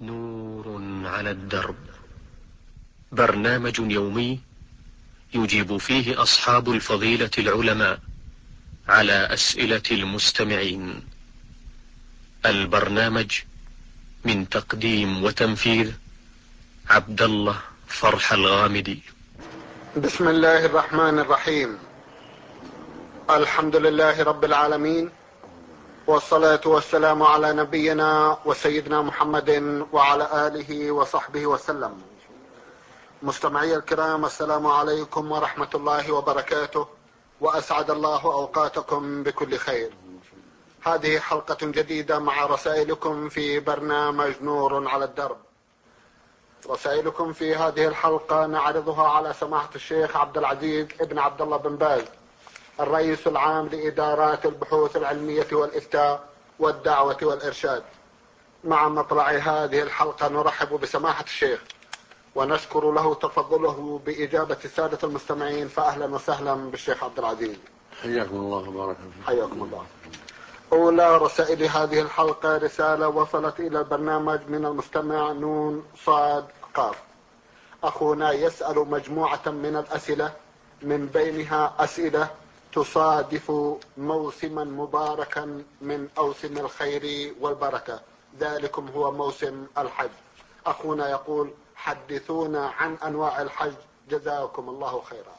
نور على الدرب، برنامج يومي يجيب فيه أصحاب الفضيلة العلماء على أسئلة المستمعين. البرنامج من تقديم وتنفيذ عبد الله فرح الغامدي. بسم الله الرحمن الرحيم. الحمد لله رب العالمين، والصلاة والسلام على نبينا وسيدنا محمد وعلى آله وصحبه وسلم. مستمعي الكرام، السلام عليكم ورحمة الله وبركاته، وأسعد الله أوقاتكم بكل خير. هذه حلقة جديدة مع رسائلكم في برنامج نور على الدرب. رسائلكم في هذه الحلقة نعرضها على سماحة الشيخ عبد العزيز ابن عبد الله بن باز، الرئيس العام لإدارات البحوث العلمية والإفتاء والدعوة والإرشاد. مع مطلع هذه الحلقة نرحب بسماحة الشيخ ونشكر له تفضله بإجابة السادة المستمعين، فأهلا وسهلا بالشيخ عبد العزيز. حياكم الله وبارك فيكم. حياكم الله. أولى رسائل هذه الحلقة رسالة وصلت إلى البرنامج من المستمع نون صاد قاف. أخونا يسأل مجموعة من الأسئلة، من بينها أسئلة تصادف موسما مباركا من أوسم الخير والبركة، ذلكم هو موسم الحج. أخونا يقول: حدثونا عن أنواع الحج، جزاكم الله خيرا.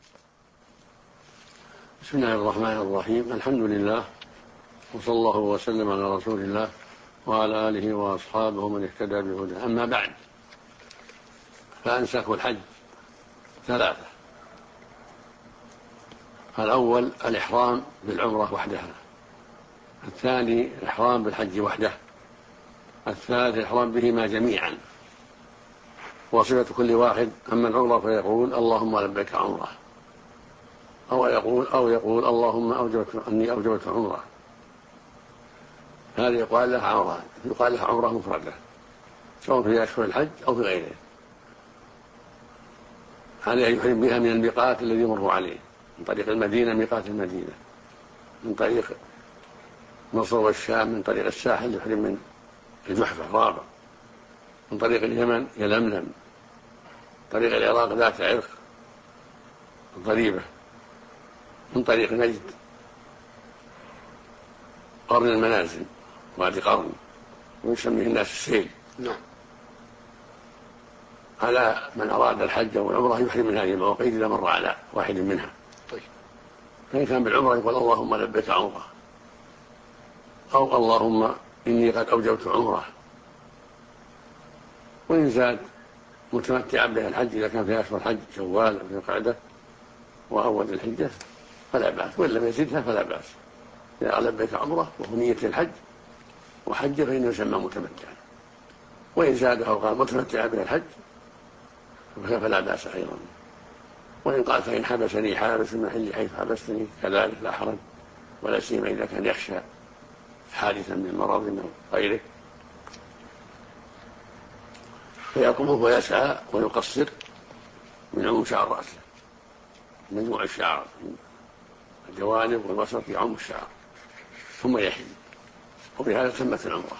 بسم الله الرحمن الرحيم. الحمد لله، وصلى الله وسلم على رسول الله وعلى آله وأصحابه من اهتدى بهداه. أما بعد، فأنسك الحج ثلاثة: الأول الإحرام بالعمرة وحدها، الثاني الإحرام بالحج وحده، الثالث الإحرام بهما جميعا. وصفة كل واحد: أما العمرة فيقول اللهم لبيك عمرة، أو يقول اللهم أني أوجبت عمرة. هذه يقال لها عمرة مفردة، سواء في أشهر الحج أو في غيره. عليه يحرم بها من الميقات الذي يمر عليه، من طريق المدينة ميقات المدينة، من طريق مصر والشام، من طريق الساحل يحرم من الجحفة رابع، من طريق اليمن يلملم، من طريق العراق ذات عرق الضريبة، من طريق نجد قرن المنازل وادي قرن، ويسميه الناس السيل. على من أراد الحج أو العمرة يحرم من هذه المواقيت إذا مر على واحد منها. فإن كان بالعمرة يقول اللهم لبيك عمرة، أو اللهم إني قد أوجبت عمرة. وإن زاد متمتعا بها الحج إذا كان في أشهر الحج شوال أو ذي القعدة وأول الحجة فلا بأس، وإن لم يزدها فلا بأس. إذا لبيك عمرة وهو نية الحج وحج فإنه يسمى متمتعا. وإن زادها وقال متمتعا بها الحج فلا بأس أيضا. وإن قال فإن حبسني حابس من محل حيث حبستني كذلك لا حرج، ولا سيما إذا كان يخشى حادثا من مرض أو غيره، فيقوم ويسعى ويقصر من عموم شعر رأسه، مجموع الشعر الجوانب والوسط يعم الشعر، ثم يحل، وبهذا تمت العمرة.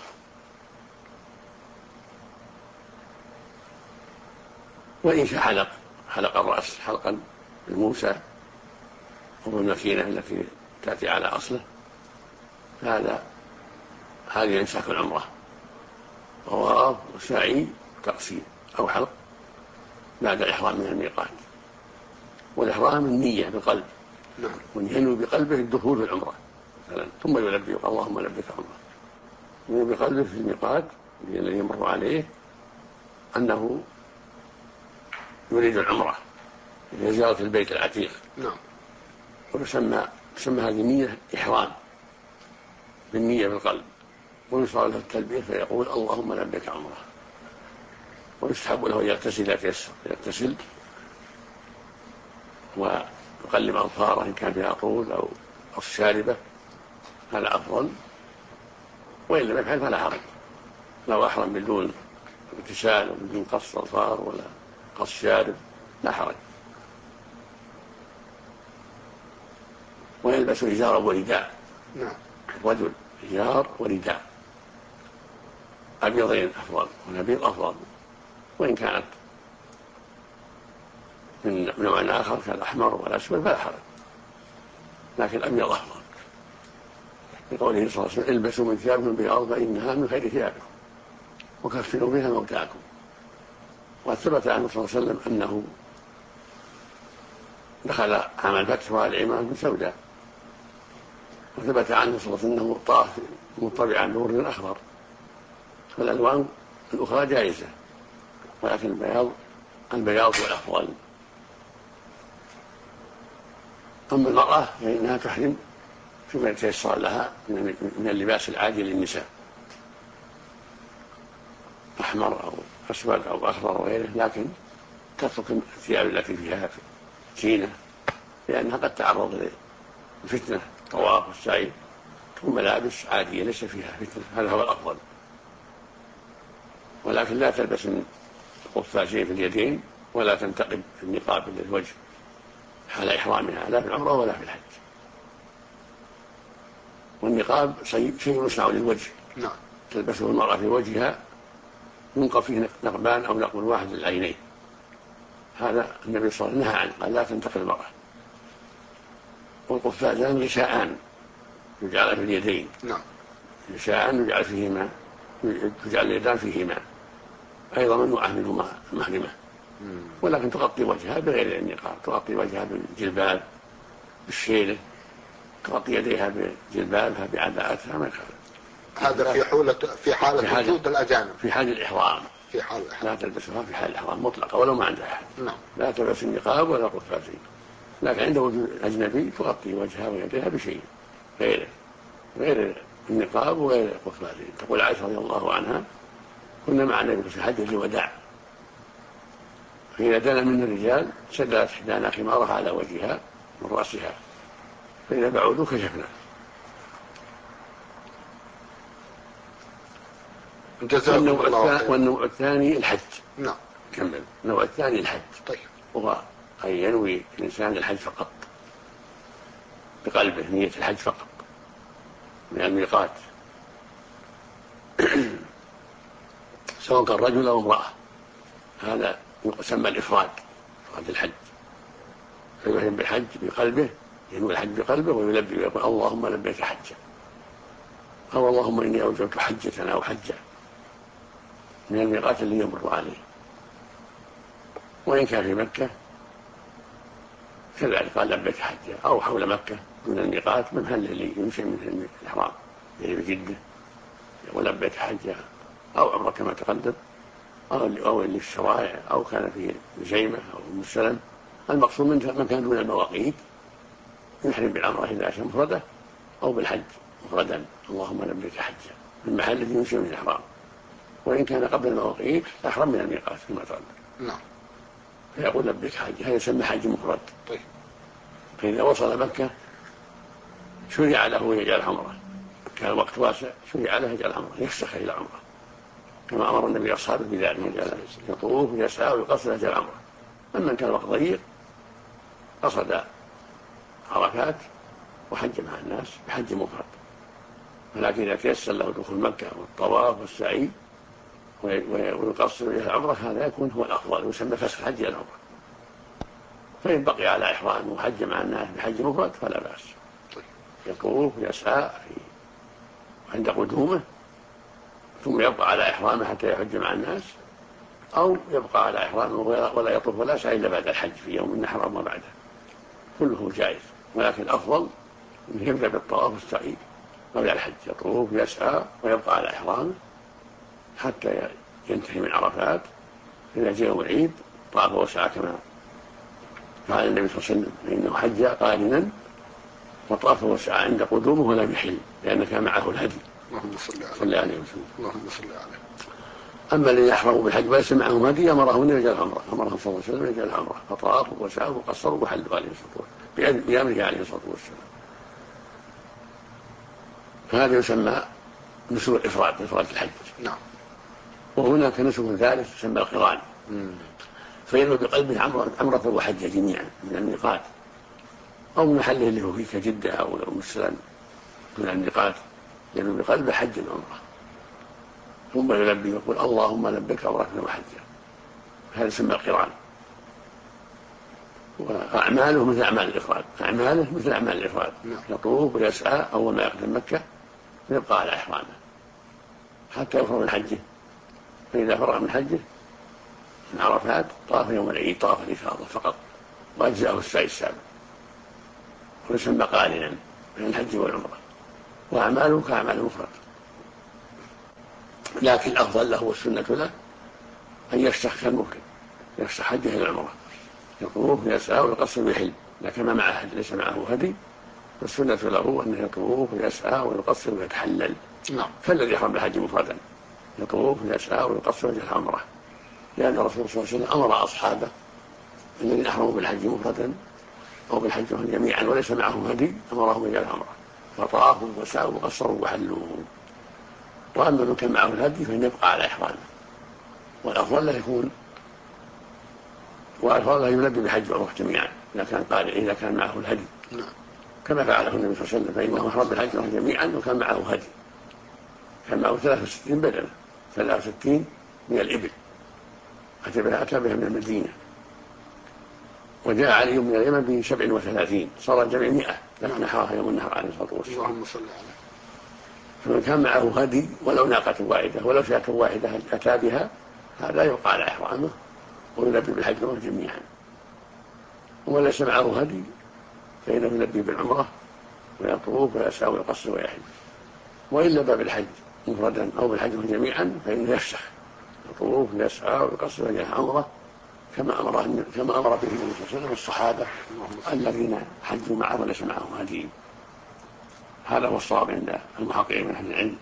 وإن شاء حلق الرأس حلقا بالموسى أو بالمكينة التي تأتي على أصله، هذه إمساك العمرة. طواف وسعي تقصير أو حلق بعد الإحرام من الميقات. والإحرام النية بالقلب، وينوي بقلبه الدخول في العمرة مثلا، ثم يلبي اللهم لبيك عمرة، ينوي بقلبه في الميقات الذي يمر عليه أنه يريد العمرة لزيارة البيت العتيق. ويسمى هذه النية إحرام بالنية بالقلب، ويشرع له التلبية فيقول اللهم لبيك عمرة. ويستحب له أن يغتسل إذا تيسر، يغتسل ويقلم أظفاره إن كان فيها طول أو الشاربة، هذا أفضل. وإن لم يفعل فلا حرج، لو أحرم بدون اغتسال وبدون قص أظفار ولا قص شارب لا حرج. ويلبس إزارا ورداء، رجل إزار ورداء الأبيضين أفضل والأبيض أفضل، وإن كانت من نوع آخر كالأحمر والأسود فلا حرج، لكن الأبيض أفضل، بقوله صلى الله عليه وسلم: البسوا من ثيابكم بياض فإنها من خير ثيابكم وكفنوا بها موتاكم. وقد ثبت عنه صلى الله عليه وسلم أنه دخل عام الفتح وعلى العمامة سوداء، وثبت عنه صلى الله عليه وسلم أنه طاف مطبعا بورد أخضر، فالألوان الأخرى جائزة، ولكن البياض هو الأفضل. أما المرأة فإنها تحرم فيما يتيسر لها من اللباس العادي للنساء، أحمر أو أسود أو أخضر وغيره، لكن تترك الثياب التي فيها زينة، لأنها قد تعرض لفتنة الطواف والسعي، تكون ملابس عادية ليس فيها فتنة، هذا هو الأفضل. ولكن لا تلبس قفازين في اليدين، ولا تنتقب في النقاب للوجه حال إحرامها، لا في العمرة ولا في الحج. والنقاب شيء يصنع للوجه، تلبسه المرأة في وجهها، ينقب فيه نقبان أو نقب واحد للعينين، هذا النبي صلى الله عليه وسلم نهى عنه، قال: لا تنتقل المرأة. والقفازان غشاءان يجعل في اليدين، غشاءان يجعل فيهما، تجعل اليدان فيهما، أيضا ممنوعة منهما محرمة، ولكن تغطي وجهها بغير النقاب، تغطي وجهها بالجلباب بالشيله، تغطي يديها بجلبابها بعباءتها، ما يخالف. هذا في حالة وجود الأجانب، في حال الإحرام، لا تلبسها في حال الإحرام مطلقة ولو ما عندها أحد. لا تلبس النقاب ولا قفازين، لكن عند وجود الأجنبي تغطي وجهها ويديها بشيء غير النقاب وغير القفازين. تقول عائشة رضي الله عنها: كنا مع النبي في حجة الوداع، فإذا دنا من الرجال سدلت إحدانا خمارها على وجهها من رأسها، فإذا بعودوا كشفنا. والنوع الثاني الحج. كمل. النوع الثاني الحج، هو أن ينوي الإنسان الحج فقط بقلبه، نية الحج فقط من الميقات، سواء كان رجل أو امرأة، هذا يسمى الإفراد، إفراد الحج، فيحرم بالحج بقلبه، ينوي الحج بقلبه ويلبي ويقول: اللهم لبيك حجا، أو اللهم إني أوجبت حجة أو حجة من الميقات اللي يمر عليه. وإن كان في مكة كذلك قال: لبيك حجا، أو حول مكة من الميقات من هل اللي يمشي من الإحرام يعني بجدة ولبيك حجا، أو عمره كما تقدم، أو اللي في الشوارع، أو كان في الجيمة أو المسلم. المقصود من كان دون المواقيت يحرم بالعمرة إذا أتى مفردة، أو بالحج مفردا: اللهم لبيك حجا، في المحل الذي يمشي من الإحرام. وإن كان قبل المواقيت أحرم من الميقات كما تقدم، فيقول: لبيك حج، هذا يسمى حج مفرد. فإذا وصل مكة شرع له يجعل عمره، كان الوقت واسع شرع له يجعل عمره، يفسخ إلى عمره كما أمر النبي أصحابه بذلك، يطوف ويسعى ويقصر يجعل عمره. أما كان الوقت ضيق قصد عرفات وحج مع الناس بحج مفرد. ولكن إذا تيسر له دخول مكة والطواف والسعي ويقصر إلى العمرة، هذا يكون هو الأفضل، ويسمى فسخ حج العمرة. فإن بقي على إحرام وحج مع الناس بحج مفرد فلا بأس، يطوف ويسعى عند قدومه، ثم يبقى على إحرامه حتى يحج مع الناس، أو يبقى على إحرامه ولا يطوف ولا سعي إلا بعد الحج في يوم النحر وما بعده، كله جائز. ولكن الأفضل أن يبدأ بالطواف والسعي قبل الحج، يطوف ويسعى ويبقى على إحرامه حتى ينتهي من عرفات. إذا جاء يوم العيد طاف وسعى كما قال النبي صلى الله عليه وسلم: إنه حج قارنا وطاف وسعى عند قدومه ولم يحل، لأن كان معه الهدي. اللهم صل عليه وسلم. اللهم صل عليه. أما الذين يحرموا بالحج وليس معهم هدي أمرهم أن يجعل عمرة، أمرهم صلى الله عليه وسلم يجعل عمرة، فطافوا وسعوا وقصروا وحلوا عليه الصلاة والسلام بأمره عليه الصلاة والسلام. فهذا يسمى نسك الإفراد، إفراد الحج. وهناك نسك ثالث يسمى القران، فينوي بقلبه عمرة وحجة جميعا من الميقات أو من محله اللي هو فيه كجدة أو مسلم من الميقات، ينوي بقلبه حج العمرة. ثم يلبي يقول اللهم لبيك عمرة وحجة، هذا يسمى القران. وأعماله مثل أعمال الإفراد، يطوف ويسعى أول ما يقدم مكة ويبقى على إحرامه حتى يفرغ من حجه، فإذا فرغ من حجه من عرفات طاف يوم العيد طاف الإفاضة فقط، وأجزأه السعي السابق، ويسمى قارنا بين الحج والعمرة، وأعماله كأعمال المفرد. لكن الأفضل له والسنة له أن يفسخ كالمفرد، يفسخ حجه إلى العمرة، يطوف ويسعى ويقصر ويحل، لكن ما معه هدي، ليس معه هدي، والسنة له أنه يطوف ويسعى ويقصر ويتحلل كالذي يحرم بالحج مفردا، يطوف ويسعى ويقصر ويجعل عمره، لأن الرسول صلى الله عليه وسلم أمر أصحابه الذين أحرموا بالحج مفردا أو بالحج جميعا وليس معهم هدي أمرهم يجعل عمره، فطافوا وسعوا وقصروا وحلوا. وأما من كان معه الهدي فإن يبقى على إحرامه، والأفضل لا يلبي بالحج والعمرة جميعا إذا كان معه الهدي، كما فعله النبي صلى الله عليه وسلم، فإنه أحرم بالحج والعمرة جميعا وكان معه هدي، كان معه 63 بدنة، 63 من الإبل أتى بها من المدينة، وجاء علي من اليمن ب37، صار الجميع 100 لما نحرها يوم النهر عليه الصلاة والسلام. اللهم صل عليه. فمن كان معه هدي ولو ناقة واحدة ولو شاة واحدة أتى بها، هذا يبقى على إحرامه ويلبي بالحج والعمرة جميعا. ومن ليس معه هدي فإنه يلبي بالعمرة ويطوف ويسعى ويقصر ويحل. وإن لبى بالحج مفردا أو بالحج جميعا فإنه يفسخ، يطوف ويسعى ويقصر ويجعل عمره كما أمر به النبي صلى الله عليه وسلم والصحابة الذين حجوا معه وليس معهم هدي. هذا هو الصواب عند المحققين من أهل العلم.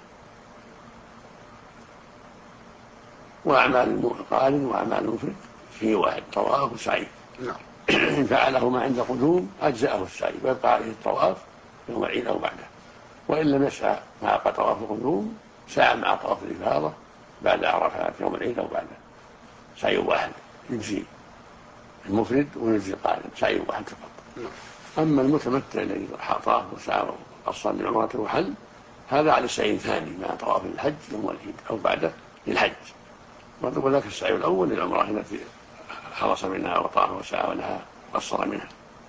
وأعمال القارن وأعمال المفرد في واحد، طواف وسعي. إن فعله ما عند قدوم أجزأه السعي ويبقى عليه الطواف يوم العيد أو بعده، وإن لم يسعى مع طواف القدوم سعى مع طواف الإفاضة بعد عرفات يوم العيد أو بعده، سعي واحد يجزي المفرد ويجزي القارن، سعي واحد فقط. أما المتمتع الذي طاف وسعى وقصر للعمرة وحل، هذا على السعي الثاني مع طواف الحج يوم العيد أو بعده للحج، وذاك السعي الأول للعمرة التي خلص منها وطاف وسعى ولها قصر منها.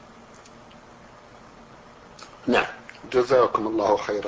نعم. جزاكم الله خيرا.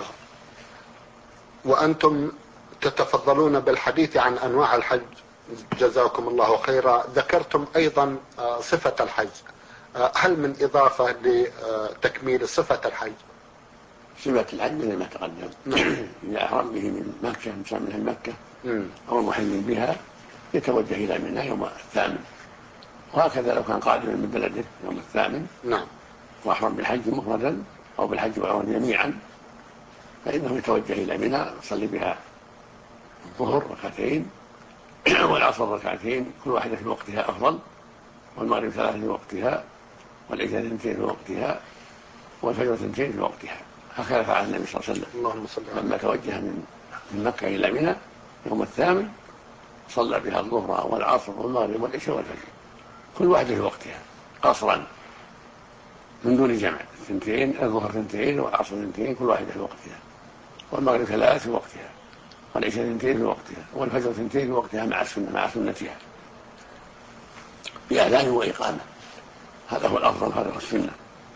وأنتم تتفضلون بالحديث عن أنواع الحج، جزاكم الله خيرا. ذكرتم أيضا صفة الحج، هل من إضافة لتكميل صفة الحج؟ صفة الحج مثل ما تقدم. إذا أحرم به من مكة من مكة أو محل بها يتوجه إلى منى يوم الثامن، وهكذا لو كان قادما من بلده يوم الثامن وأحرم بالحج مفردا أو بالحج والعمرة جميعا فإنه يتوجه إلى منى يصلي بها الظهر ركعتين والعصر ركعتين، كل واحدة في وقتها أفضل، والمغرب 3 في وقتها، والعشاء 2 في وقتها، والفجر 2 في وقتها. هكذا فعل النبي صلى الله عليه وسلم لما توجه من مكة إلى منى يوم الثامن صلى بها الظهر والعصر والمغرب والعشاء والفجر، كل واحدة في وقتها قصرا من دون جمع، 2 الظهر 2 والعصر 2 كل واحدة في وقتها، والمغرب 3 في وقتها، والعشاء 2 في وقتها، والفجر 2 في وقتها مع سنتها بأذان وإقامة. هذا هو الأفضل، هذا هو السنة.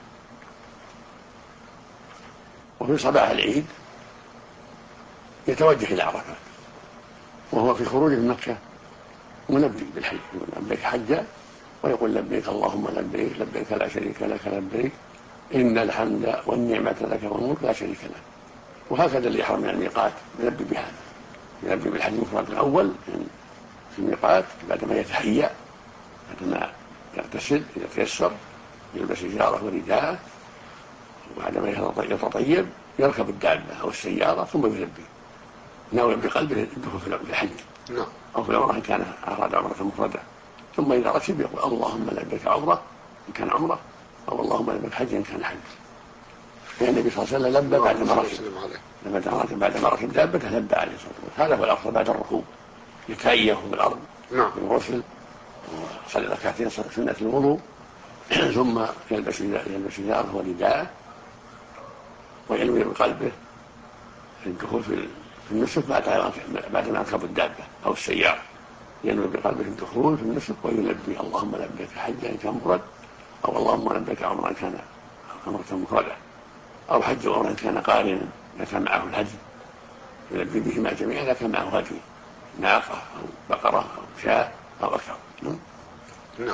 وفي صباح العيد يتوجه إلى عرفات وهو في خروج من مكة ملبي بالحج، يقول لبيك حجا ويقول لبيك اللهم لبيك لبيك لا شريك لك لبيك إن الحمد والنعمة لك والملك لا شريك لك. وهكذا اللي يحرم من الميقات يلبي بهذا، يلبي بالحج المفرد الأول في الميقات بعدما يتهيأ، بعدما يغتسل إذا تيسر يلبس إزاره ورداءه، وبعدما يتطيب يركب الدابة أو السيارة ثم يلبي ناوي بقلبه الدخول في الحج أو في العمرة إن كان أراد عمرة مفردة، ثم إذا ركب يقول اللهم لبيك عمرة إن كان عمرة، أو اللهم لبيك حج إن كان حج. يعني النبي صلى الله عليه وسلم لبى بعد ما ركب دابته لبى عليه الصلاة والسلام. هذا هو الأفضل بعد الركوب، يتأيه بالأرض بالغسل وصلي ركعتين سنة الوضوء ثم يلبس إزاره ورداءه وينوي بقلبه الدخول في في النسك بعد ما يركب الدابة أو السيارة، ينوي بقلبه الدخول في النسك ويلبي اللهم لبيك حجا كان مرد، أو اللهم لبيك عمرا كان عمرة مفردة، أو حج عمرا كان قارنا إذا كان معه الهدي يلبي بهما جميعا إذا كان معه هدي ناقة أو بقرة أو شاة أو أكثر. نعم.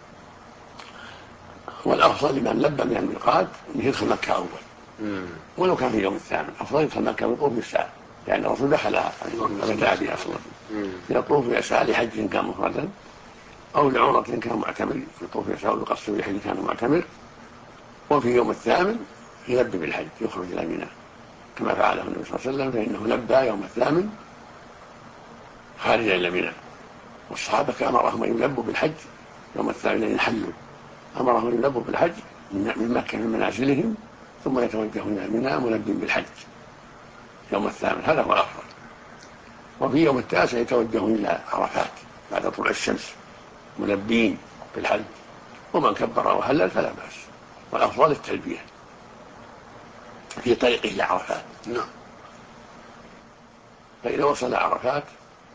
والأفضل لمن لبى من الميقات أن يدخل مكة أول، ولو كان في يوم الثامن أفضل يدخل مكة ويطوف بالساعة، لأن الرسول دخلها بدأ بها أصلا يطوف يسعى لحج كان مفردا أو لعمرة كان معتمر يطوف يسعى ويقصر لحج كان معتمر، وفي يوم الثامن يلبي بالحج يخرج إلى منى كما فعله النبي صلى الله عليه وسلم، فإنه لبى يوم الثامن خارجا إلى منى، والصحابة أمرهم أن يلبوا بالحج يوم الثامن ينحلوا، أمرهم أن يلبوا بالحج من مكة من منازلهم ثم يتوجهون إلى منى ملبين بالحج يوم الثامن، هذا هو الأفضل. وفي يوم التاسع يتوجهون إلى عرفات بعد طلوع الشمس ملبين بالحج، ومن كبر وهلل فلا بأس، والأفضل التلبية في طريقه إلى عرفات. نعم. فإذا وصل عرفات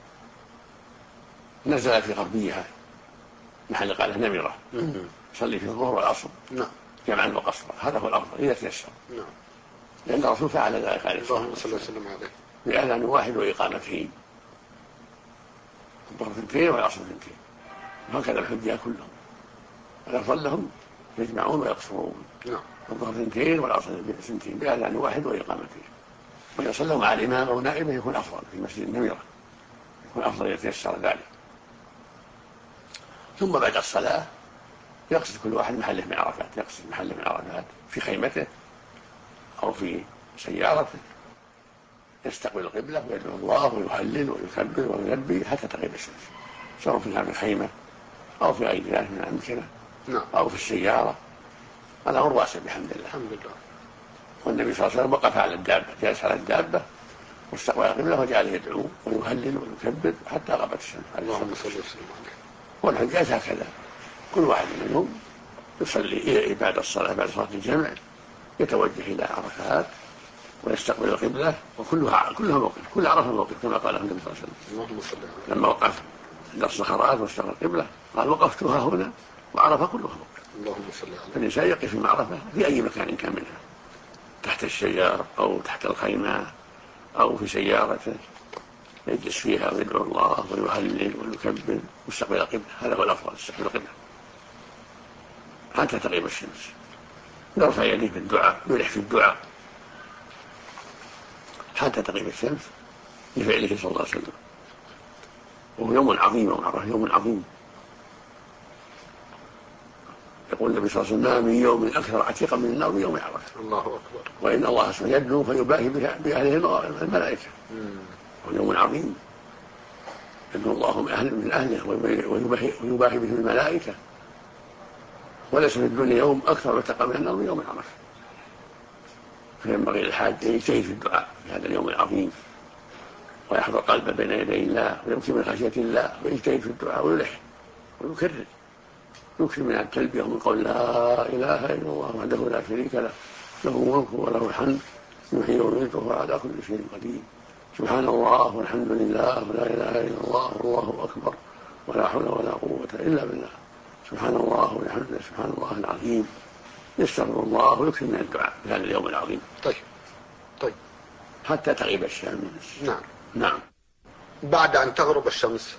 نزل في غربيها محل قاله نمرة صلي في الظهر والعصر جمعا وقصرا، هذا هو الأفضل إذا تيسر. لأن الرسول فعل ذلك عليه الصلاة والسلام بأذان واحد وإقامتين، الظهر 2 والعصر 2، وهكذا الحجاج كلهم الأفضل لهم يجمعون ويقصرون الظهر 2 والعصر 2 بأذان واحد وإقامتين، وإذا صلوا مع الإمام أو نائبه يكون أفضل في مسجد النمرة، يكون أفضل يتيسر ذلك. ثم بعد الصلاة يقصد كل واحد محله من عرفات، يقصد محله من عرفات في خيمته أو في سيارته، يستقبل القبلة ويدعو الله ويهلل ويكبر ويلبي حتى تغيب الشمس، سواء في هذه الخيمة أو في غير ذلك من الأمكنة أو في السيارة، هذا هو الواسع بحمد الله. الحمد لله. والنبي صلى الله عليه وسلم وقف على الدابة، جالس على الدابة واستقبل القبلة وجعل يدعو ويهلل ويكبر حتى غابت الشمس. اللهم صل وسلم عليه. والحجاج هكذا كل واحد منهم يصلي بعد الصلاة بعد صلاة الجمع يتوجه إلى عرفات ويستقبل القبلة، وكلها موقف، كل عرفة موقف كما قال النبي صلى الله عليه وسلم لما وقف عند الصخرات واستقبل القبلة قال وقفتها هنا وعرفة كلها موقف. اللهم صل على النبي. فالإنسان يقف في معرفة في أي مكان كان منها، تحت الشجر أو تحت الخيمة أو في سيارته يجلس فيها ويدعو الله ويهلل ويكبر ويستقبل القبلة، هذا هو الأفضل، يستقبل القبلة حتى تغيب الشمس، يرفع يديه في الدعاء يلح في الدعاء حتى تغيب الشمس لفعله صلى الله عليه وسلم. وهو يوم عظيم يوم عظيم، يقول النبي صلى الله عليه وسلم من يوم أكثر عتيقا من النار من يوم عرفة. الله أكبر. وإن الله سيدنو فيباهي بأهله الملائكة، هو يوم عظيم يدنو الله من أهله ويباهي به الملائكة، وليس في الدنيا يوم أكثر عتيقا من النار من يوم عرفة. فينبغي للحاج أن يجتهد في الدعاء في هذا اليوم العظيم ويحضر قلبه بين يدي الله ويمشي من خشية الله ويجتهد في الدعاء ويلح ويكرر، يكثر من التلبية ومن قول لا إله إلا الله وحده لا شريك له له الملك وله الحمد يحيي ويميت وهو على كل شيء قدير، سبحان الله والحمد لله ولا إله إلا الله والله أكبر ولا حول ولا قوة إلا بالله، سبحان الله وبحمده سبحان الله العظيم، يستغفر الله ويكثر من الدعاء في هذا اليوم العظيم. طيب حتى تغيب الشمس. نعم. بعد أن تغرب الشمس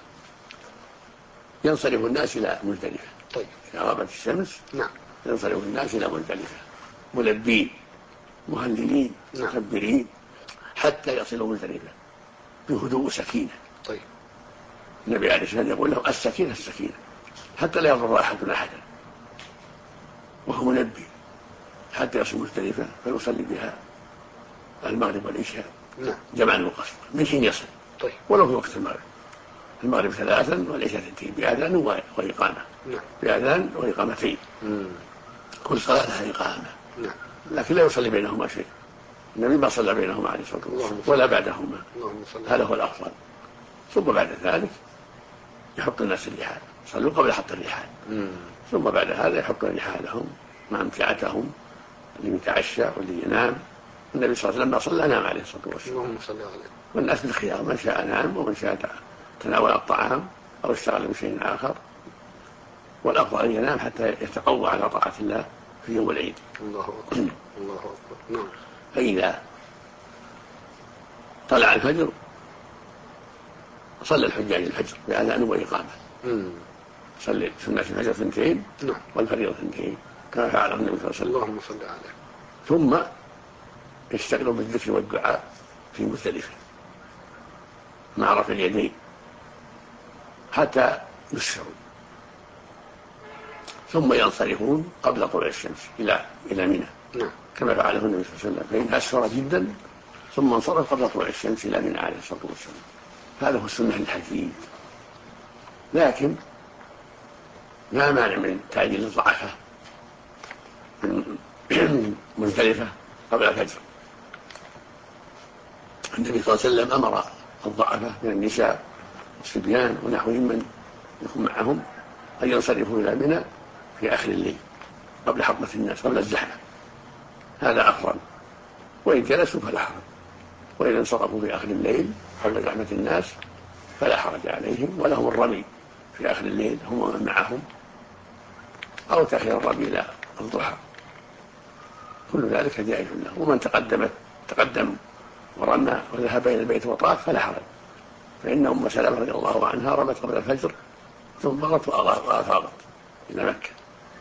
ينصرف الناس إلى مزدلفة. إذا غابت الشمس ينصرف الناس إلى مزدلفة ملبين مهللين مكبرين حتى يصلوا مزدلفة بهدوء وسكينة. النبي عليه الصلاة والسلام يقول له السكينة حتى لا يضر أحد أحدا، وهو ملبي حتى يصل مزدلفة فيصلي بها المغرب والعشاء جمعا وقصرا من حين يصل، ولو في وقت المغرب 3 والعشاء 2 بأذان وإقامة، بأذان وإقامتين، كل صلاة لها إقامة، لكن لا يصلي بينهما شيء، النبي ما صلى بينهما عليه الصلاة والسلام ولا بعدهما، هذا هو الأفضل. ثم بعد ذلك يحط الناس الرحال، صلوا قبل حط الرحال، ثم بعد هذا يحط رحالهم مع امتعتهم، اللي يتعشى واللي ينام النبي صلى الله عليه وسلم لما صلى نام عليه الصلاة والسلام. اللهم صل عليه. والناس بالخيار، من شاء نام ومن شاء تناول الطعام أو اشتغل بشيء آخر، والأفضل أن ينام حتى يتقوى على طاعة الله في يوم العيد. الله أكبر. الله أكبر. نعم. فإذا طلع الفجر صلى الحجاج الفجر بأذان وإقامة. صلي سنة الفجر 2 والفريضة 2 كما فعل النبي صلى الله عليه وسلم. اللهم صل عليه. ثم يشتغلوا بالذكر والدعاء في مزدلفة مع رفع اليدين حتى يسفروا، ثم ينصرفون قبل طلوع الشمس إلى منى كما فعله النبي صلى الله عليه وسلم، فإن أسفر جدا ثم انصرف قبل طلوع الشمس إلى منى عليه الصلاة والسلام. هذا هو السنة الحديث. لكن لا مانع من تعجيل الضعفة من مزدلفة قبل الفجر. النبي صلى الله عليه وسلم أمر الضعفة من النساء والصبيان ونحوهم من يكون معهم أن ينصرفوا إلى منى في آخر الليل قبل حطمة الناس، قبل الزحمة، هذا أفضل. وإن جلسوا فلا حرج، وإن انصرفوا في آخر الليل قبل زحمة الناس فلا حرج عليهم، ولهم الرمي في آخر الليل هم ومن معهم، أو تأخير الرمي إلى الضحى، كل ذلك جائز له. ومن تقدم ورمى وذهب إلى البيت وطاف فلا حرج، فإن أم سلمة رضي الله عنها رمت قبل الفجر ثم مرت وأفاضت إلى مكة.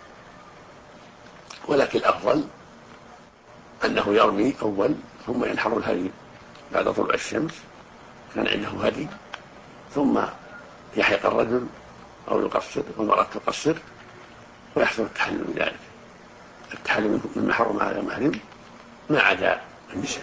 ولكن الأفضل أنه يرمي أول ثم ينحر الهدي بعد طلوع الشمس، كان عنده هدي، ثم يحلق الرجل أو يقصر والمرأة تقصر، ويحصل التحلل بذلك، التحلل مما حرم على المحرم ما عدا النساء.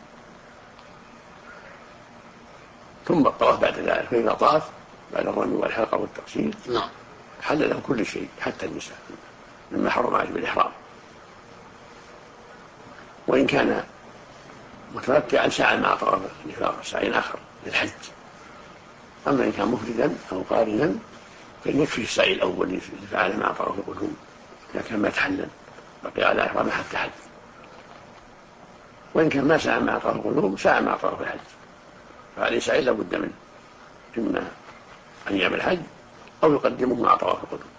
ثم الطواف بعد ذلك، فإذا طاف بعد الرمي والحلقة والتقصير حل له كل شيء حتى النساء مما حرم عليه بالإحرام. وإن كان متمتعا سعى مع طواف الإفاضة سعي آخر للحج. أما إن كان مفردا أو قارنا فيكفي السعي الأول اللي فعل مع طواف القدوم إذا كان ما تحلل بقي على إحرامه حتى حج. وإن كان ما سعى مع طواف القدوم سعى مع طواف الحج، فعليه سعي لا بد منه، إما أن يعمل حج أو يقدمه مع طواف القدوم.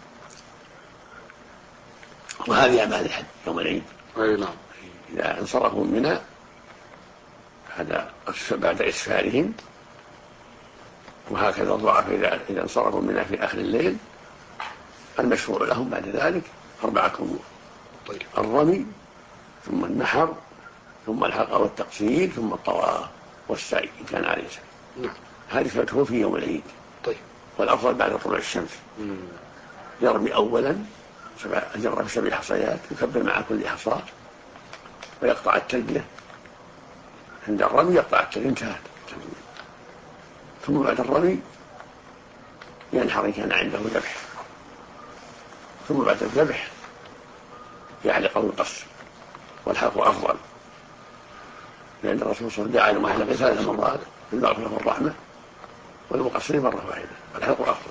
وهذه أعمال الحج يوم العيد. إذا انصرفوا منها بعد إسفارهم، وهكذا الضعف إذا انصرفوا منها في آخر الليل، المشروع لهم بعد ذلك 4 أمور: الرمي، ثم النحر، ثم الحلقة والتقصير، ثم الطواف والسعي إن كان عليه سعي. هذه فاته في يوم العيد. والأفضل بعد طلوع الشمس يرمي أولا يجرب 7 حصيات، يكبر مع كل حصاة ويقطع التلبية. عند الرمي يقطع التلبية، انتهت. ثم بعد الرمي ينحر إن كان عنده ذبح، ثم بعد الذبح يعلق أو يقصر، والحلق أفضل، لأن الرسول صلى الله عليه وسلم دعا لمحلق 3 مرات بالمغفرة والرحمة، والمقصر مرة واحدة، والحلق أفضل.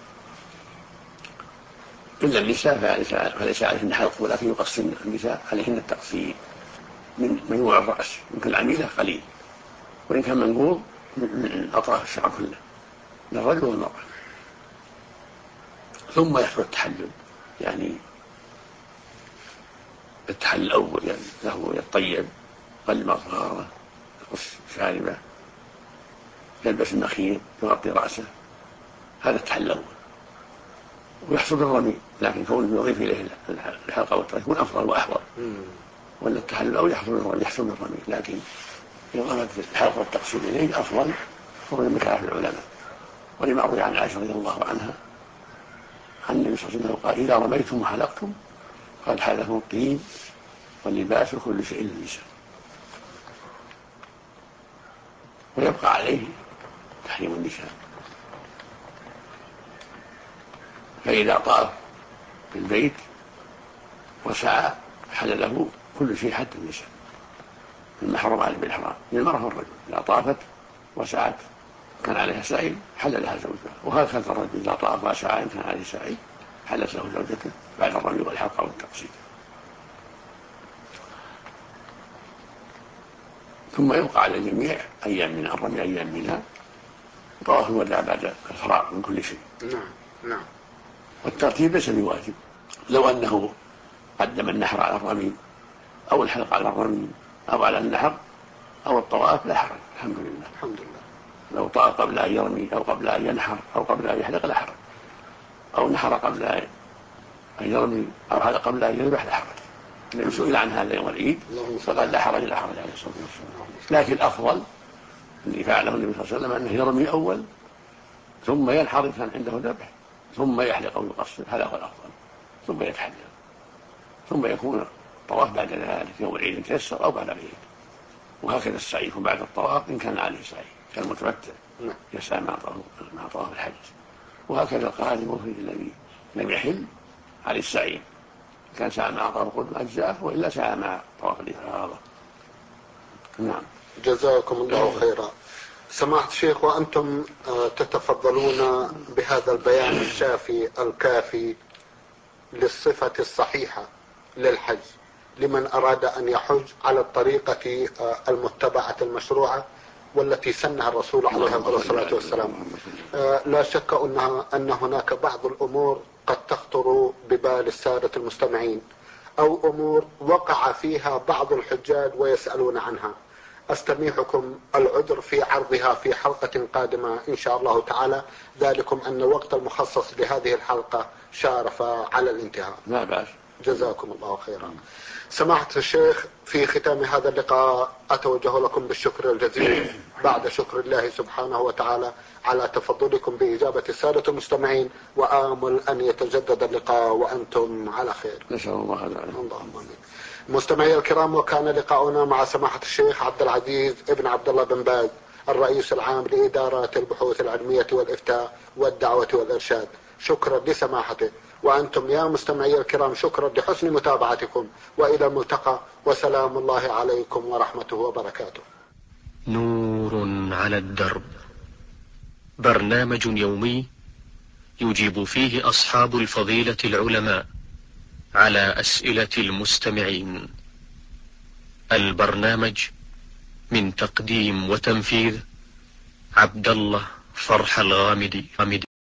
إلا النساء فليس عليهن حلق ولكن يقصرن. النساء عليهن التقصير من منوع الرأس، يمكن العميلة قليل، وإن كان منقوض من أطراف الشعر كله للرجل والمرأة. ثم يحصل التحلل، يعني التحلل الأول يعني له يطيب، يقلم أظفاره، يقص شاربه، يلبس النخيل، يغطي رأسه، هذا التحلل الأول. ويحصل الرمي، لكن كونه يضيف إليه الحلقة والتقصير يكون أفضل وأحوط. ولا التحلل الأول يحصل الرمي، لكن إضافة الحلقة والتقصير إليه أفضل، هو من خلاف العلماء. ولما روي عن عائشة رضي الله عنها عن النبي صلى الله عليه وسلم قال: إذا رميتم وحلقتم قد حلكم الطيب واللباس وكل شيء للنساء. ويبقى عليه تحريم النساء. فإذا طاف في البيت وسعى حل له كل شيء حتى النساء مما حرم عليه بالإحرام، للمرأة والرجل إذا طافت وسعت كان عليها سعي حل لها زوجها، وهكذا الرجل إذا طاف وسعى إن كان عليه سعي حلت له زوجته بعد الرمي والحلقة والتقصير. ثم يبقى على الجميع أيام من الرمي أيام منها طواف الوداع بعد الفراغ من كل شيء. نعم. والترتيب ليس بواجب، لو أنه قدم النحر على الرمي أو الحلق على الرمي أو على النحر أو الطواف لا حرج، الحمد لله. لو طاف قبل أن يرمي أو قبل أن ينحر أو قبل أن يحلق لا حرج، أو نحر قبل أن يرمي أو حلق قبل أن يذبح لا حرج. لأن سئل عن هذا يوم العيد فقال لا حرج عليه الصلاة والسلام. لكن الأفضل اللي فعله النبي صلى الله عليه وسلم أنه يرمي أول ثم ينحر إن كان عنده ذبح ثم يحلق أو يقصر، هذا هو الأفضل، ثم يتحلل، ثم يكون الطواف بعد ذلك يوم العيد يتيسر أو بعد العيد. وهكذا السعي بعد الطواف إن كان عليه سعي كالمتمتع يسعى مع طواف الحج، وهكذا القادم في الذي لم يحل عليه السعي كان سعى مع طواف القدم أجزاءه وإلا سعى مع طواف الإفاضة. نعم. جزاكم الله خيرا. سماحة الشيخ، وأنتم تتفضلون بهذا البيان الشافي الكافي للصفة الصحيحة للحج لمن أراد أن يحج على الطريقة المتبعة المشروعة والتي سنها الرسول عليه الصلاة والسلام. لا شك أن هناك بعض الأمور قد تخطر ببال السادة المستمعين، أو أمور وقع فيها بعض الحجاج ويسألون عنها. أستميحكم العذر في عرضها في حلقة قادمة إن شاء الله تعالى، ذلكم أن الوقت المخصص لهذه الحلقة شارف على الانتهاء. لا بأس. جزاكم الله خيرا. سماحة الشيخ، في ختام هذا اللقاء أتوجه لكم بالشكر الجزيل بعد شكر الله سبحانه وتعالى على تفضلكم بإجابة السادة المستمعين، وآمل أن يتجدد اللقاء وأنتم على خير. نسأل الله هذا. اللهم آمين. مستمعي الكرام، وكان لقاؤنا مع سماحة الشيخ عبد العزيز ابن عبد الله بن باز الرئيس العام لإدارة البحوث العلمية والإفتاء والدعوة والإرشاد. شكرا لسماحته، وأنتم يا مستمعي الكرام شكرا لحسن متابعتكم، وإلى الملتقى، وسلام الله عليكم ورحمته وبركاته. نور على الدرب، برنامج يومي يجيب فيه أصحاب الفضيلة العلماء على أسئلة المستمعين. البرنامج من تقديم وتنفيذ عبد الله فرح الغامدي.